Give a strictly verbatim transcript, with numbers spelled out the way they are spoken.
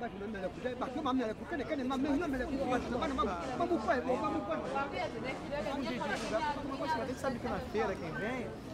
basi na mele kuja ba kama mele kukene kene mame na mele kuja bana mama vamos pai vamos pai Uma vez, né? Que deve a minha família. Você sabe que na feira quem vem